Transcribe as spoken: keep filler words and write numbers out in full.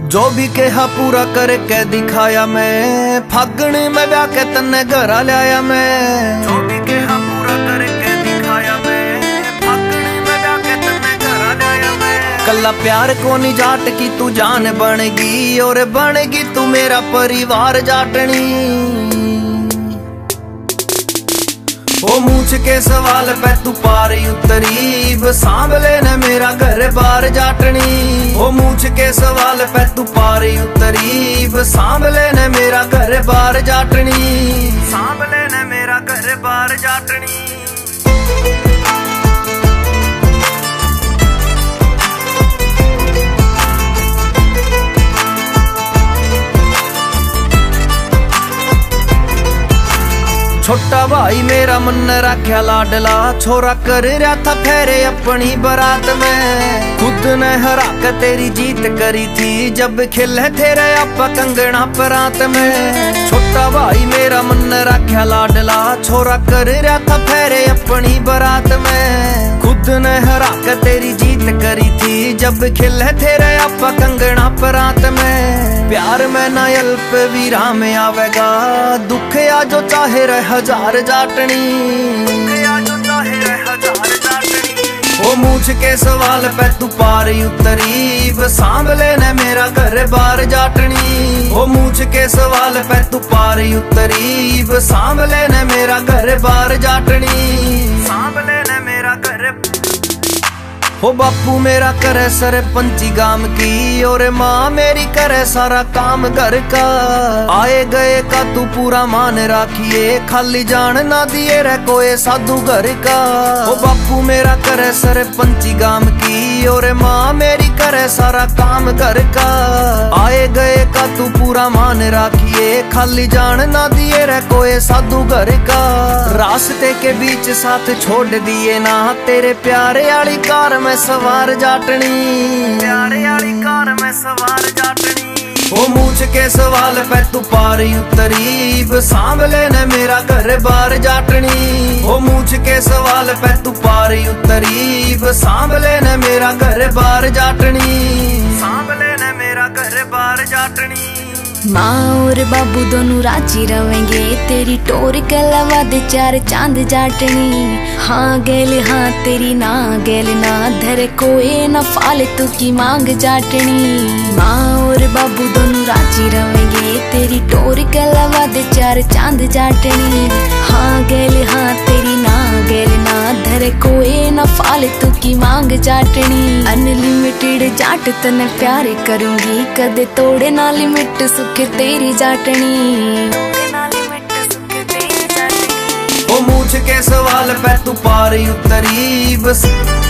जो भी कहा पूरा करके दिखाया मैं, फागण में ब्याह के तन्ने घरा लाया मैं। जो भी कहा पूरा करके दिखाया मैं, फागण में ब्याह के तन्ने घरा लाया मैं। कल्ला प्यार को नहीं जाट की तू जान बनेगी, और बनेगी तू मेरा परिवार जाटनी। ओ मूछ के सवाल पे तू पार उतरी, सांभले न मेरा घर बार जाटनी। ओ मूछ के सवाल पे तू पार उतरी, सांभले न मेरा घर बार जाटनी। सांभले न मेरा घर बार जाटनी। छोटा भाई मेरा मन रखा लाडला, छोरा कर रहा था फेरे अपनी बारात में। खुद ने हरा कर तेरी जीत करी थी, जब खिले तेरे आपा कंगना परात में। छोटा भाई मेरा मन रखा लाडला, छोरा कर रहा था फेरे अपनी बारात में। खुद ने हरा कर तेरी जीत करी थी, जब खिले तेरे आपा कंगना परात में। प्यार में ना अल्प वीरा में आवेगा, दुख या जो चाहे रह हजार जाटनी। ओ मूछ के सवाल पे तू पार उतरी, सांभले न मेरा घर बार जाटनी। ओ मूछ के सवाल पे तू पार उतरी, सांभले न मेरा घर बार जाटनी। सांभले न मेरा घर। हो बापू मेरा करे सरपंची गांव की, और माँ मेरी करे सारा काम घर का। आए गए का तू पूरा मान राखिए, खाली जान ना दिए रे कोई साधु घर का। हो बापू मेरा करे सरपंची गांव की, और माँ मेरी करे सारा काम घर का। आए गए का तू पूरा मान राखिए, खाली जान ना दिए रे कोई साधु घर का। रास्ते के बीच साथ छोड़ दिए ना, तेरे प्यारे आली कार में सवार जाटनी। प्यारे आली कार में सवार जाटनी। ओ मूछ के सवाल पे तू पार उतरी, सांभले न मेरा घर बार जाटनी। ओ मूछ के सवाल पे तू पार उतरी, सांभले न मेरा घर बार जाटनी। सांभले न मेरा घर बार जाटनी। माँ और बाबू दोनों राजी रहेंगे, तेरी टोर के अलावा दे चार चांद जाटनी। हाँ गेल हाँ तेरी ना गेल ना, धरे कोई न फालतू की मांग जाटनी। माँ और बाबू दोनों राजी रहेंगे, तेरी टोर के अलावा दे चार चांद जाटनी। हाँ गेल हाँ तेरी ना गेल ना, धरे कोई न फालतू की मांग जाटनी। अनलिमिटेड जाट तने प्यार करूंगी, कदे तोड़े ना लिमिट सुख तेरी जाटनी। ओ मूछ के सवाल पे तू पार उतरी, बस